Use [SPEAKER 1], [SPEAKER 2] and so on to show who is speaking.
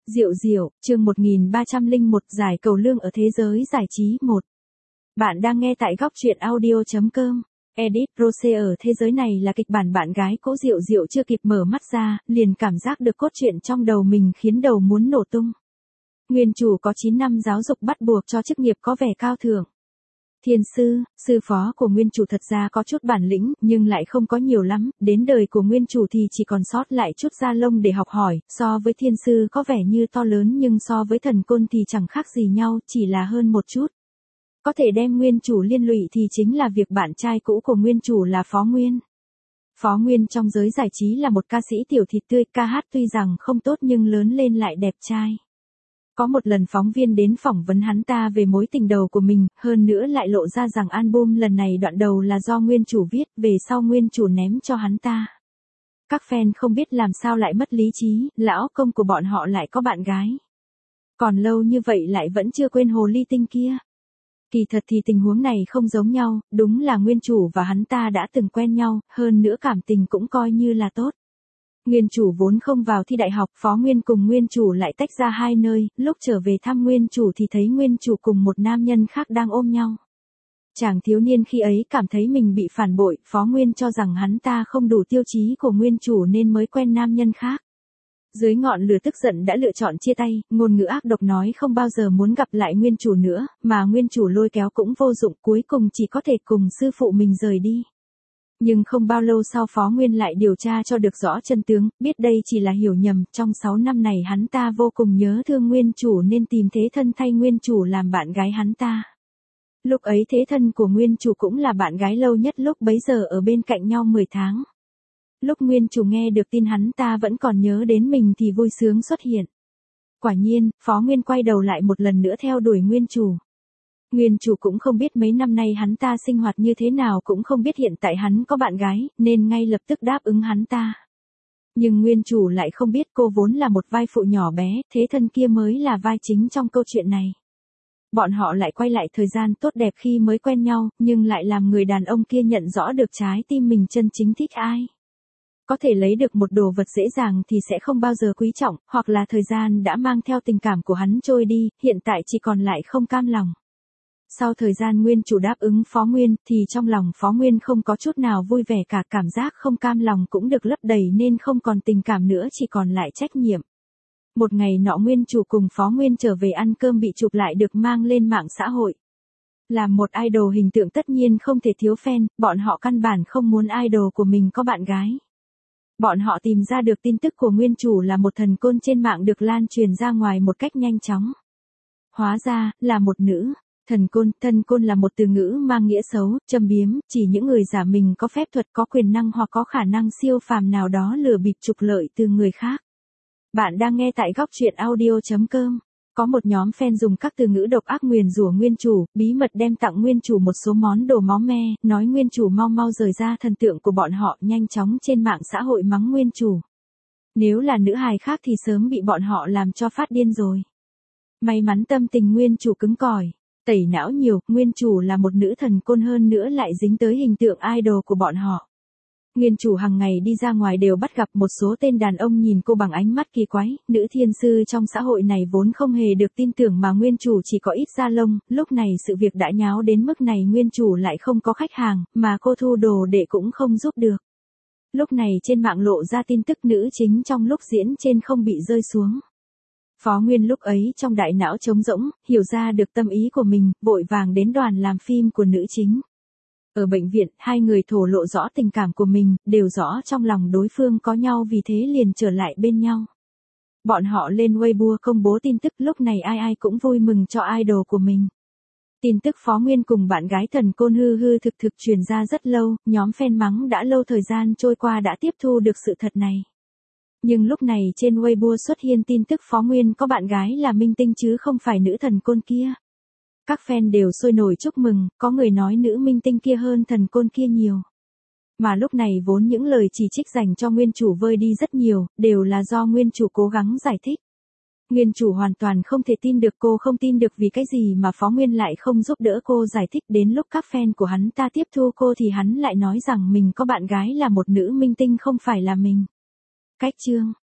[SPEAKER 1] Diệu Diệu, chương 1301 giải cầu lương ở thế giới giải trí 1. Bạn đang nghe tại góc truyện audio.com. Edit Rose ở thế giới này là kịch bản bạn gái cũ Diệu Diệu chưa kịp mở mắt ra, liền cảm giác được cốt truyện trong đầu mình khiến đầu muốn nổ tung. Nguyên chủ có 9 năm giáo dục bắt buộc cho chức nghiệp có vẻ cao thượng. Thiên sư, sư phó của nguyên chủ thật ra có chút bản lĩnh, nhưng lại không có nhiều lắm, đến đời của nguyên chủ thì chỉ còn sót lại chút da lông để học hỏi, so với thiên sư có vẻ như to lớn nhưng so với thần côn thì chẳng khác gì nhau, chỉ là hơn một chút. Có thể đem nguyên chủ liên lụy thì chính là việc bạn trai cũ của nguyên chủ là Phó Nguyên. Phó Nguyên trong giới giải trí là một ca sĩ tiểu thịt tươi, ca hát tuy rằng không tốt nhưng lớn lên lại đẹp trai. Có một lần phóng viên đến phỏng vấn hắn ta về mối tình đầu của mình, hơn nữa lại lộ ra rằng album lần này đoạn đầu là do nguyên chủ viết, về sau nguyên chủ ném cho hắn ta. Các fan không biết làm sao lại mất lý trí, lão công của bọn họ lại có bạn gái. Còn lâu như vậy lại vẫn chưa quên hồ ly tinh kia. Kỳ thật thì tình huống này không giống nhau, đúng là nguyên chủ và hắn ta đã từng quen nhau, hơn nữa cảm tình cũng coi như là tốt. Nguyên chủ vốn không vào thi đại học, Phó Nguyên cùng nguyên chủ lại tách ra hai nơi, lúc trở về thăm nguyên chủ thì thấy nguyên chủ cùng một nam nhân khác đang ôm nhau. Chàng thiếu niên khi ấy cảm thấy mình bị phản bội, Phó Nguyên cho rằng hắn ta không đủ tiêu chí của nguyên chủ nên mới quen nam nhân khác. Dưới ngọn lửa tức giận đã lựa chọn chia tay, ngôn ngữ ác độc nói không bao giờ muốn gặp lại nguyên chủ nữa, mà nguyên chủ lôi kéo cũng vô dụng, cuối cùng chỉ có thể cùng sư phụ mình rời đi. Nhưng không bao lâu sau Phó Nguyên lại điều tra cho được rõ chân tướng, biết đây chỉ là hiểu nhầm, trong 6 năm này hắn ta vô cùng nhớ thương nguyên chủ nên tìm thế thân thay nguyên chủ làm bạn gái hắn ta. Lúc ấy thế thân của nguyên chủ cũng là bạn gái lâu nhất lúc bấy giờ ở bên cạnh nhau 10 tháng. Lúc nguyên chủ nghe được tin hắn ta vẫn còn nhớ đến mình thì vui sướng xuất hiện. Quả nhiên, Phó Nguyên quay đầu lại một lần nữa theo đuổi nguyên chủ. Nguyên chủ cũng không biết mấy năm nay hắn ta sinh hoạt như thế nào, cũng không biết hiện tại hắn có bạn gái, nên ngay lập tức đáp ứng hắn ta. Nhưng nguyên chủ lại không biết cô vốn là một vai phụ nhỏ bé, thế thân kia mới là vai chính trong câu chuyện này. Bọn họ lại quay lại thời gian tốt đẹp khi mới quen nhau, nhưng lại làm người đàn ông kia nhận rõ được trái tim mình chân chính thích ai. Có thể lấy được một đồ vật dễ dàng thì sẽ không bao giờ quý trọng, hoặc là thời gian đã mang theo tình cảm của hắn trôi đi, hiện tại chỉ còn lại không cam lòng. Sau thời gian nguyên chủ đáp ứng Phó Nguyên, thì trong lòng Phó Nguyên không có chút nào vui vẻ cả, cảm giác không cam lòng cũng được lấp đầy nên không còn tình cảm nữa, chỉ còn lại trách nhiệm. Một ngày nọ nguyên chủ cùng Phó Nguyên trở về ăn cơm bị chụp lại được mang lên mạng xã hội. Làm một idol hình tượng tất nhiên không thể thiếu fan, bọn họ căn bản không muốn idol của mình có bạn gái. Bọn họ tìm ra được tin tức của nguyên chủ là một thần côn trên mạng được lan truyền ra ngoài một cách nhanh chóng. Hóa ra, là một nữ. Thần côn là một từ ngữ mang nghĩa xấu, châm biếm, chỉ những người giả mình có phép thuật, có quyền năng hoặc có khả năng siêu phàm nào đó lừa bịp trục lợi từ người khác. Bạn đang nghe tại góc truyện audio.com. Có một nhóm fan dùng các từ ngữ độc ác nguyền rủa nguyên chủ, bí mật đem tặng nguyên chủ một số món đồ máu me, nói nguyên chủ mau mau rời ra thần tượng của bọn họ, nhanh chóng trên mạng xã hội mắng nguyên chủ. Nếu là nữ hài khác thì sớm bị bọn họ làm cho phát điên rồi. May mắn tâm tình nguyên chủ cứng cỏi. Tẩy não nhiều, nguyên chủ là một nữ thần côn hơn nữa lại dính tới hình tượng idol của bọn họ. Nguyên chủ hàng ngày đi ra ngoài đều bắt gặp một số tên đàn ông nhìn cô bằng ánh mắt kỳ quái, nữ thiên sư trong xã hội này vốn không hề được tin tưởng mà nguyên chủ chỉ có ít da lông, lúc này sự việc đã nháo đến mức này nguyên chủ lại không có khách hàng, mà cô thu đồ đệ cũng không giúp được. Lúc này trên mạng lộ ra tin tức nữ chính trong lúc diễn trên không bị rơi xuống. Phó Nguyên lúc ấy trong đại não trống rỗng, hiểu ra được tâm ý của mình, vội vàng đến đoàn làm phim của nữ chính. Ở bệnh viện, hai người thổ lộ rõ tình cảm của mình, đều rõ trong lòng đối phương có nhau, vì thế liền trở lại bên nhau. Bọn họ lên Weibo công bố tin tức, lúc này ai ai cũng vui mừng cho idol của mình. Tin tức Phó Nguyên cùng bạn gái thần côn hư hư thực thực truyền ra rất lâu, nhóm fan mắng đã lâu, thời gian trôi qua đã tiếp thu được sự thật này. Nhưng lúc này trên Weibo xuất hiện tin tức Phó Nguyên có bạn gái là minh tinh chứ không phải nữ thần côn kia. Các fan đều sôi nổi chúc mừng, có người nói nữ minh tinh kia hơn thần côn kia nhiều. Mà lúc này vốn những lời chỉ trích dành cho nguyên chủ vơi đi rất nhiều, đều là do nguyên chủ cố gắng giải thích. Nguyên chủ hoàn toàn không thể tin được, cô không tin được vì cái gì mà Phó Nguyên lại không giúp đỡ cô giải thích, đến lúc các fan của hắn ta tiếp thu cô thì hắn lại nói rằng mình có bạn gái là một nữ minh tinh không phải là mình. Cách chương